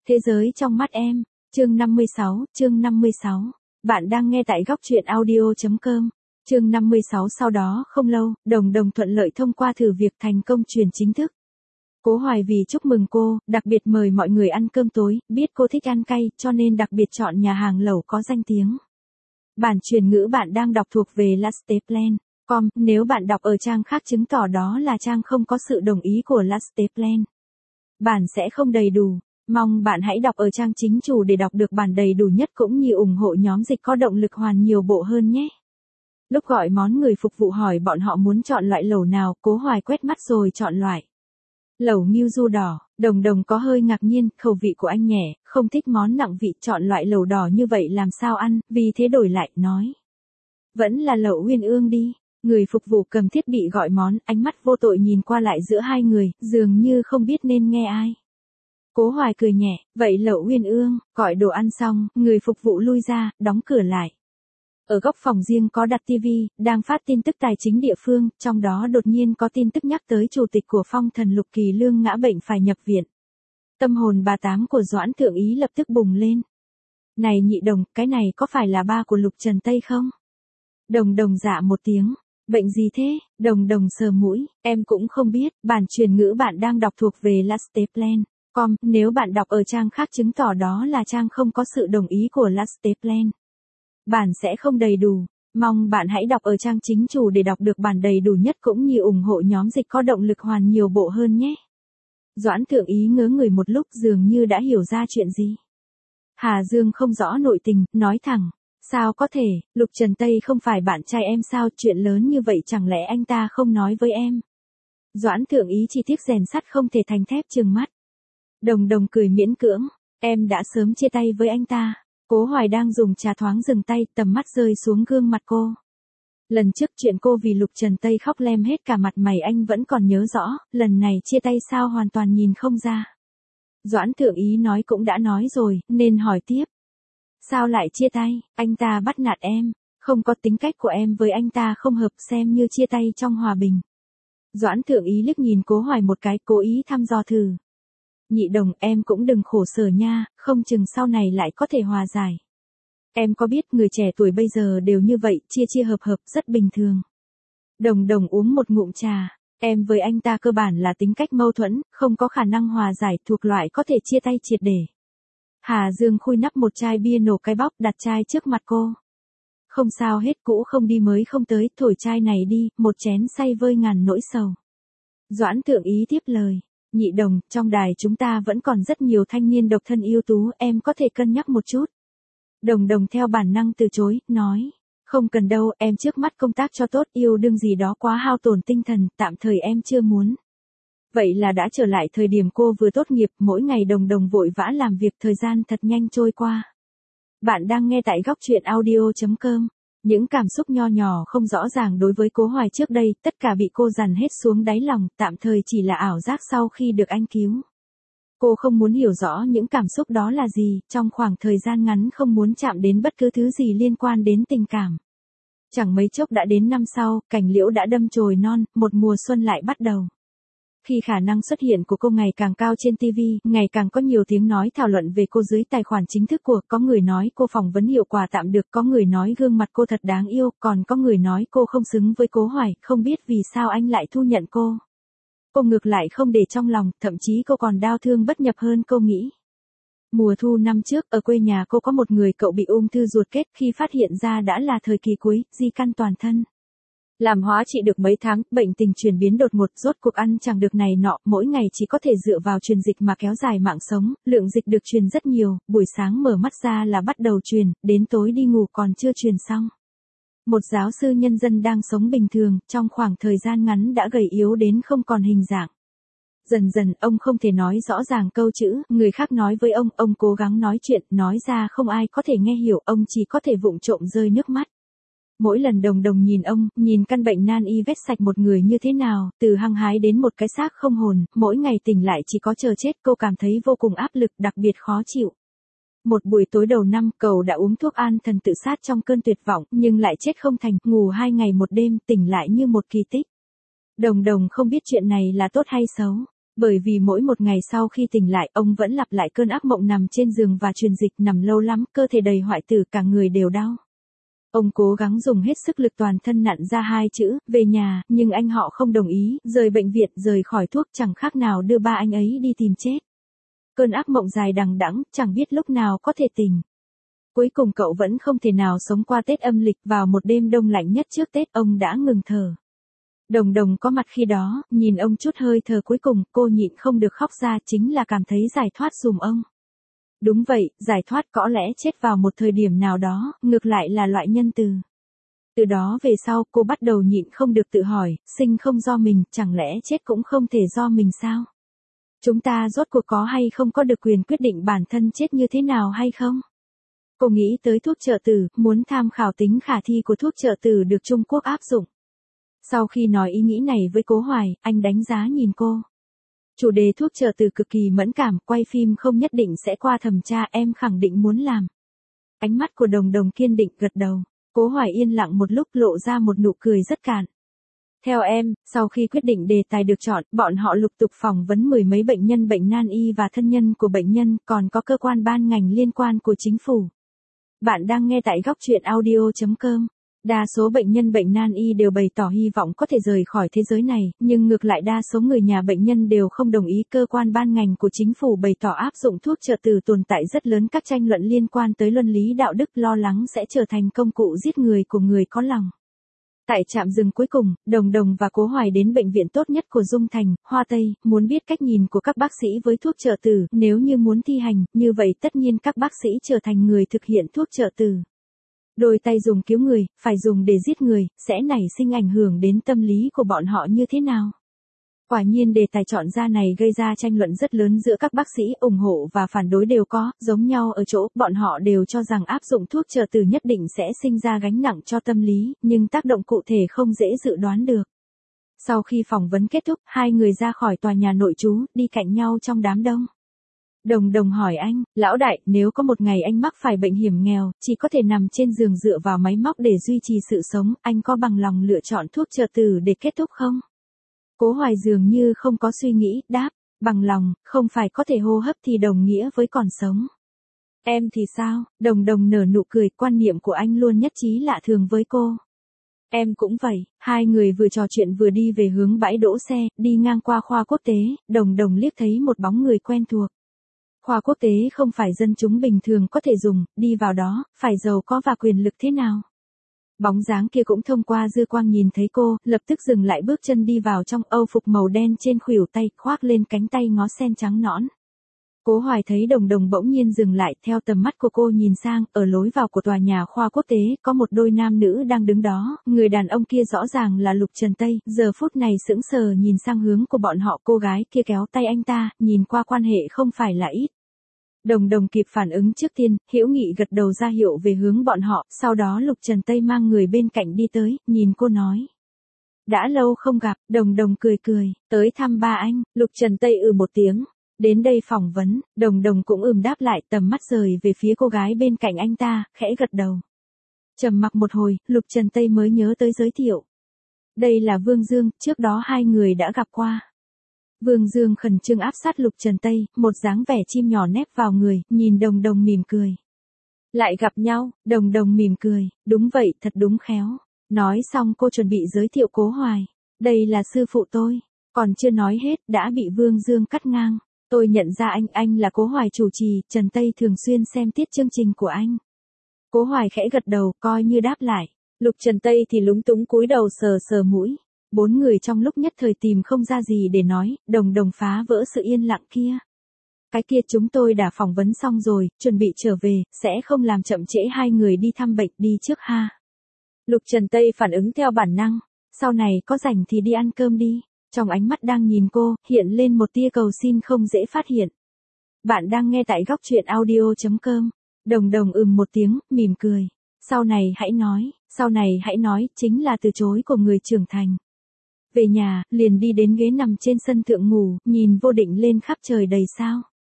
Thế giới trong mắt em, chương 56. Bạn đang nghe tại góc truyện audio.com. Chương 56 sau đó không lâu, Đồng Đồng thuận lợi thông qua thử việc thành công truyền chính thức. Cố Hoài vì chúc mừng cô, đặc biệt mời mọi người ăn cơm tối, biết cô thích ăn cay, cho nên đặc biệt chọn nhà hàng lẩu có danh tiếng. Bản truyền ngữ bạn đang đọc thuộc về lasteplan.com, nếu bạn đọc ở trang khác chứng tỏ đó là trang không có sự đồng ý của Lasteplan. Bản sẽ không đầy đủ. Mong bạn hãy đọc ở trang chính chủ để đọc được bản đầy đủ nhất cũng như ủng hộ nhóm dịch có động lực hoàn nhiều bộ hơn nhé. Lúc gọi món người phục vụ hỏi bọn họ muốn chọn loại lẩu nào, Cố Hoài quét mắt rồi chọn loại lẩu ngưu du đỏ. Đồng Đồng có hơi ngạc nhiên, khẩu vị của anh nhẹ, không thích món nặng vị, chọn loại lẩu đỏ như vậy làm sao ăn, vì thế đổi lại, nói. Vẫn là lẩu Uyên Ương đi. Người phục vụ cầm thiết bị gọi món, ánh mắt vô tội nhìn qua lại giữa hai người, dường như không biết nên nghe ai. Cố Hoài cười nhẹ, vậy lẩu Uyên Ương, gọi đồ ăn xong, người phục vụ lui ra, đóng cửa lại. Ở góc phòng riêng có đặt tivi, đang phát tin tức tài chính địa phương, trong đó đột nhiên có tin tức nhắc tới chủ tịch của Phong Thần Lục Kỳ Lương ngã bệnh phải nhập viện. Tâm hồn bà Tám của Doãn Thượng Ý lập tức bùng lên. Này nhị Đồng, cái này có phải là ba của Lục Trần Tây không? Đồng Đồng dạ một tiếng. Bệnh gì thế? Đồng Đồng sờ mũi, em cũng không biết, bản truyền ngữ bạn đang đọc thuộc về Lasteplan.com, nếu bạn đọc ở trang khác chứng tỏ đó là trang không có sự đồng ý của Lasteplan. Bản sẽ không đầy đủ, mong bạn hãy đọc ở trang chính chủ để đọc được bản đầy đủ nhất cũng như ủng hộ nhóm dịch có động lực hoàn nhiều bộ hơn nhé. Doãn Thượng Ý ngớ người một lúc dường như đã hiểu ra chuyện gì. Hà Dương không rõ nội tình, nói thẳng. Sao có thể, Lục Trần Tây không phải bạn trai em sao, chuyện lớn như vậy chẳng lẽ anh ta không nói với em. Doãn Thượng Ý chỉ tiếc rèn sắt không thể thành thép trừng mắt. Đồng Đồng cười miễn cưỡng, em đã sớm chia tay với anh ta. Cố Hoài đang dùng trà thoáng dừng tay, tầm mắt rơi xuống gương mặt cô. Lần trước chuyện cô vì Lục Trần Tây khóc lem hết cả mặt mày anh vẫn còn nhớ rõ, lần này chia tay sao hoàn toàn nhìn không ra. Doãn Thượng Ý nói cũng đã nói rồi, nên hỏi tiếp. Sao lại chia tay, anh ta bắt nạt em, không có tính cách của em với anh ta không hợp xem như chia tay trong hòa bình. Doãn Thượng Ý liếc nhìn Cố Hoài một cái, cố ý thăm dò thử. Nhị Đồng, em cũng đừng khổ sở nha, không chừng sau này lại có thể hòa giải. Em có biết người trẻ tuổi bây giờ đều như vậy, chia hợp rất bình thường. Đồng Đồng uống một ngụm trà, em với anh ta cơ bản là tính cách mâu thuẫn, không có khả năng hòa giải, thuộc loại có thể chia tay triệt để. Hà Dương khui nắp một chai bia nổ cái bóc, đặt chai trước mặt cô. Không sao hết, cũ không đi mới không tới, thổi chai này đi, một chén say vơi ngàn nỗi sầu. Doãn Thượng Ý tiếp lời. Nhị Đồng, trong đài chúng ta vẫn còn rất nhiều thanh niên độc thân ưu tú, em có thể cân nhắc một chút. Đồng Đồng theo bản năng từ chối, nói. Không cần đâu, em trước mắt công tác cho tốt, yêu đương gì đó quá hao tổn tinh thần, tạm thời em chưa muốn. Vậy là đã trở lại thời điểm cô vừa tốt nghiệp, mỗi ngày Đồng Đồng vội vã làm việc, thời gian thật nhanh trôi qua. Bạn đang nghe tại góc truyện audio.com. Những cảm xúc nho nhỏ không rõ ràng đối với Cố Hoài trước đây, tất cả bị cô dằn hết xuống đáy lòng, tạm thời chỉ là ảo giác sau khi được anh cứu. Cô không muốn hiểu rõ những cảm xúc đó là gì, trong khoảng thời gian ngắn không muốn chạm đến bất cứ thứ gì liên quan đến tình cảm. Chẳng mấy chốc đã đến năm sau, cành liễu đã đâm chồi non, một mùa xuân lại bắt đầu. Khi khả năng xuất hiện của cô ngày càng cao trên TV, ngày càng có nhiều tiếng nói thảo luận về cô dưới tài khoản chính thức của, có người nói cô phỏng vấn hiệu quả tạm được, có người nói gương mặt cô thật đáng yêu, còn có người nói cô không xứng với Cố Hoài, không biết vì sao anh lại thu nhận cô. Cô ngược lại không để trong lòng, thậm chí cô còn đau thương bất nhập hơn cô nghĩ. Mùa thu năm trước, ở quê nhà cô có một người cậu bị ung thư ruột kết, khi phát hiện ra đã là thời kỳ cuối, di căn toàn thân. Làm hóa trị được mấy tháng, bệnh tình chuyển biến đột ngột, rốt cuộc ăn chẳng được này nọ, mỗi ngày chỉ có thể dựa vào truyền dịch mà kéo dài mạng sống, lượng dịch được truyền rất nhiều, buổi sáng mở mắt ra là bắt đầu truyền, đến tối đi ngủ còn chưa truyền xong. Một giáo sư nhân dân đang sống bình thường, trong khoảng thời gian ngắn đã gầy yếu đến không còn hình dạng. Dần dần ông không thể nói rõ ràng câu chữ, người khác nói với ông cố gắng nói chuyện, nói ra không ai có thể nghe hiểu, ông chỉ có thể vụng trộm rơi nước mắt. Mỗi lần Đồng Đồng nhìn ông, nhìn căn bệnh nan y vết sạch một người như thế nào, từ hăng hái đến một cái xác không hồn, mỗi ngày tỉnh lại chỉ có chờ chết, cô cảm thấy vô cùng áp lực, đặc biệt khó chịu. Một buổi tối đầu năm, cậu đã uống thuốc an thần tự sát trong cơn tuyệt vọng, nhưng lại chết không thành, ngủ 2 ngày một đêm, tỉnh lại như một kỳ tích. Đồng Đồng không biết chuyện này là tốt hay xấu. Bởi vì mỗi một ngày sau khi tỉnh lại, ông vẫn lặp lại cơn ác mộng nằm trên giường và truyền dịch, nằm lâu lắm, cơ thể đầy hoại tử, cả người đều đau. Ông cố gắng dùng hết sức lực toàn thân nặn ra hai chữ, về nhà, nhưng anh họ không đồng ý, rời bệnh viện, rời khỏi thuốc, chẳng khác nào đưa ba anh ấy đi tìm chết. Cơn ác mộng dài đằng đẵng, chẳng biết lúc nào có thể tỉnh. Cuối cùng cậu vẫn không thể nào sống qua Tết âm lịch, vào một đêm đông lạnh nhất trước Tết, ông đã ngừng thở. Đồng Đồng có mặt khi đó, nhìn ông chút hơi thở cuối cùng, cô nhịn không được khóc ra, chính là cảm thấy giải thoát giùm ông. Đúng vậy, giải thoát, có lẽ chết vào một thời điểm nào đó, ngược lại là loại nhân từ. Từ đó về sau, cô bắt đầu nhịn không được tự hỏi, sinh không do mình, chẳng lẽ chết cũng không thể do mình sao? Chúng ta rốt cuộc có hay không có được quyền quyết định bản thân chết như thế nào hay không? Cô nghĩ tới thuốc trợ tử, muốn tham khảo tính khả thi của thuốc trợ tử được Trung Quốc áp dụng. Sau khi nói ý nghĩ này với Cố Hoài, anh đánh giá nhìn cô. Chủ đề thuốc trợ tử cực kỳ mẫn cảm, quay phim không nhất định sẽ qua thẩm tra, em khẳng định muốn làm. Ánh mắt của Đồng Đồng kiên định, gật đầu. Cố Hoài yên lặng một lúc, lộ ra một nụ cười rất cạn. Theo em, sau khi quyết định đề tài được chọn, bọn họ lục tục phỏng vấn mười mấy bệnh nhân, bệnh nan y và thân nhân của bệnh nhân, còn có cơ quan ban ngành liên quan của chính phủ. Bạn đang nghe tại góc truyện audio.com. Đa số bệnh nhân bệnh nan y đều bày tỏ hy vọng có thể rời khỏi thế giới này, nhưng ngược lại đa số người nhà bệnh nhân đều không đồng ý. Cơ quan ban ngành của chính phủ bày tỏ áp dụng thuốc trợ tử tồn tại rất lớn các tranh luận liên quan tới luân lý đạo đức, lo lắng sẽ trở thành công cụ giết người của người có lòng. Tại trạm dừng cuối cùng, Đồng Đồng và Cố Hoài đến bệnh viện tốt nhất của Dung Thành, Hoa Tây, muốn biết cách nhìn của các bác sĩ với thuốc trợ tử, nếu như muốn thi hành, như vậy tất nhiên các bác sĩ trở thành người thực hiện thuốc trợ tử. Đôi tay dùng cứu người, phải dùng để giết người, sẽ nảy sinh ảnh hưởng đến tâm lý của bọn họ như thế nào? Quả nhiên đề tài chọn ra này gây ra tranh luận rất lớn giữa các bác sĩ, ủng hộ và phản đối đều có, giống nhau ở chỗ, bọn họ đều cho rằng áp dụng thuốc trợ tử nhất định sẽ sinh ra gánh nặng cho tâm lý, nhưng tác động cụ thể không dễ dự đoán được. Sau khi phỏng vấn kết thúc, hai người ra khỏi tòa nhà nội trú, đi cạnh nhau trong đám đông. Đồng Đồng hỏi anh, lão đại, nếu có một ngày anh mắc phải bệnh hiểm nghèo, chỉ có thể nằm trên giường dựa vào máy móc để duy trì sự sống, anh có bằng lòng lựa chọn thuốc trợ tử để kết thúc không? Cố Hoài dường như không có suy nghĩ, đáp, bằng lòng, không phải có thể hô hấp thì đồng nghĩa với còn sống. Em thì sao? Đồng Đồng nở nụ cười, quan niệm của anh luôn nhất trí lạ thường với cô. Em cũng vậy. Hai người vừa trò chuyện vừa đi về hướng bãi đỗ xe, đi ngang qua khoa quốc tế, Đồng Đồng liếc thấy một bóng người quen thuộc. Khoa quốc tế không phải dân chúng bình thường có thể dùng, đi vào đó, phải giàu có và quyền lực thế nào. Bóng dáng kia cũng thông qua dư quang nhìn thấy cô, lập tức dừng lại bước chân đi vào trong, âu phục màu đen trên khuỷu tay, khoác lên cánh tay ngó sen trắng nõn. Cố Hoài thấy Đồng Đồng bỗng nhiên dừng lại, theo tầm mắt của cô nhìn sang, ở lối vào của tòa nhà khoa quốc tế, có một đôi nam nữ đang đứng đó, người đàn ông kia rõ ràng là Lục Trần Tây, giờ phút này sững sờ nhìn sang hướng của bọn họ, cô gái kia kéo tay anh ta, nhìn qua quan hệ không phải là ít. Đồng Đồng kịp phản ứng trước tiên, hữu nghị gật đầu ra hiệu về hướng bọn họ, sau đó Lục Trần Tây mang người bên cạnh đi tới, nhìn cô nói. Đã lâu không gặp, Đồng Đồng cười cười, tới thăm ba anh, Lục Trần Tây một tiếng. Đến đây phỏng vấn, Đồng Đồng cũng đáp lại, tầm mắt rời về phía cô gái bên cạnh anh ta, khẽ gật đầu. Trầm mặc một hồi, Lục Trần Tây mới nhớ tới giới thiệu. Đây là Vương Dương, trước đó hai người đã gặp qua. Vương Dương khẩn trương áp sát Lục Trần Tây, một dáng vẻ chim nhỏ nép vào người, nhìn Đồng Đồng mỉm cười. Lại gặp nhau, Đồng Đồng mỉm cười, đúng vậy, thật đúng khéo. Nói xong cô chuẩn bị giới thiệu Cố Hoài. Đây là sư phụ tôi. Còn chưa nói hết, đã bị Vương Dương cắt ngang. Tôi nhận ra anh là Cố Hoài chủ trì, Trần Tây thường xuyên xem tiết chương trình của anh. Cố Hoài khẽ gật đầu, coi như đáp lại. Lục Trần Tây thì lúng túng cúi đầu sờ sờ mũi. Bốn người trong lúc nhất thời tìm không ra gì để nói, Đồng Đồng phá vỡ sự yên lặng kia. Cái kia chúng tôi đã phỏng vấn xong rồi, chuẩn bị trở về, sẽ không làm chậm trễ hai người đi thăm bệnh, đi trước ha. Lục Trần Tây phản ứng theo bản năng, sau này có rảnh thì đi ăn cơm đi. Trong ánh mắt đang nhìn cô, hiện lên một tia cầu xin không dễ phát hiện. Bạn đang nghe tại góc truyện audio.com. Đồng Đồng một tiếng, mỉm cười. Sau này hãy nói, chính là từ chối của người trưởng thành. Về nhà, liền đi đến ghế nằm trên sân thượng ngủ, nhìn vô định lên khắp trời đầy sao.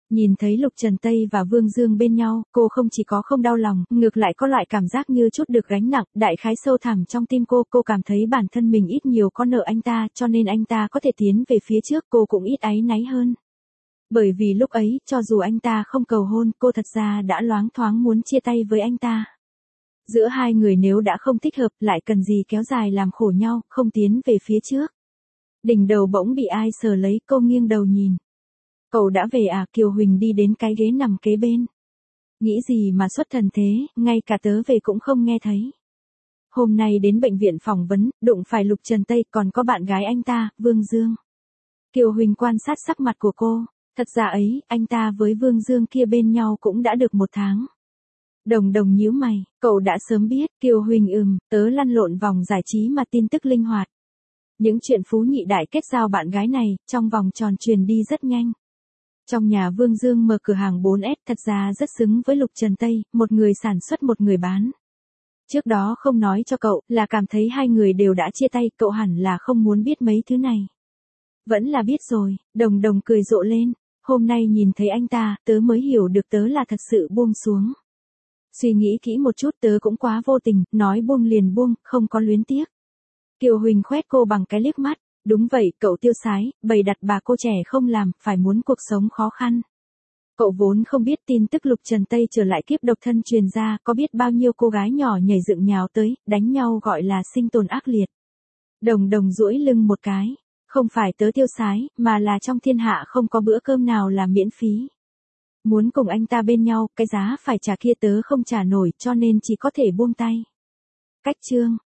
Nhìn thấy Lục Trần Tây và Vương Dương bên nhau, cô không chỉ có không đau lòng, ngược lại có loại cảm giác như chút được gánh nặng, đại khái sâu thẳm trong tim cô cảm thấy bản thân mình ít nhiều có nợ anh ta, cho nên anh ta có thể tiến về phía trước, cô cũng ít áy náy hơn. Bởi vì lúc ấy, cho dù anh ta không cầu hôn, cô thật ra đã loáng thoáng muốn chia tay với anh ta. Giữa hai người nếu đã không thích hợp, lại cần gì kéo dài làm khổ nhau, không tiến về phía trước. Đỉnh đầu bỗng bị ai sờ lấy, cô nghiêng đầu nhìn. Cậu đã về à? Kiều Huỳnh đi đến cái ghế nằm kế bên. Nghĩ gì mà xuất thần thế, ngay cả tớ về cũng không nghe thấy. Hôm nay đến bệnh viện phỏng vấn, đụng phải Lục Trần Tây, còn có bạn gái anh ta, Vương Dương. Kiều Huỳnh quan sát sắc mặt của cô, thật ra ấy, anh ta với Vương Dương kia bên nhau cũng đã được 1 tháng. Đồng Đồng nhíu mày, cậu đã sớm biết. Kiều Huỳnh tớ lăn lộn vòng giải trí mà tin tức linh hoạt. Những chuyện phú nhị đại kết giao bạn gái này, trong vòng tròn truyền đi rất nhanh. Trong nhà Vương Dương mở cửa hàng 4S thật ra rất xứng với Lục Trần Tây, một người sản xuất một người bán. Trước đó không nói cho cậu, là cảm thấy hai người đều đã chia tay, cậu hẳn là không muốn biết mấy thứ này. Vẫn là biết rồi, Đồng Đồng cười rộ lên, hôm nay nhìn thấy anh ta, tớ mới hiểu được tớ là thật sự buông xuống. Suy nghĩ kỹ một chút, tớ cũng quá vô tình, nói buông liền buông, không có luyến tiếc. Kiều Huỳnh khoét cô bằng cái liếc mắt, đúng vậy, cậu tiêu sái, bày đặt bà cô trẻ không làm, phải muốn cuộc sống khó khăn. Cậu vốn không biết tin tức Lục Trần Tây trở lại kiếp độc thân truyền ra, có biết bao nhiêu cô gái nhỏ nhảy dựng nhào tới, đánh nhau gọi là sinh tồn ác liệt. Đồng Đồng duỗi lưng một cái, không phải tớ tiêu sái, mà là trong thiên hạ không có bữa cơm nào là miễn phí. Muốn cùng anh ta bên nhau, cái giá phải trả kia tớ không trả nổi, cho nên chỉ có thể buông tay. Cách chương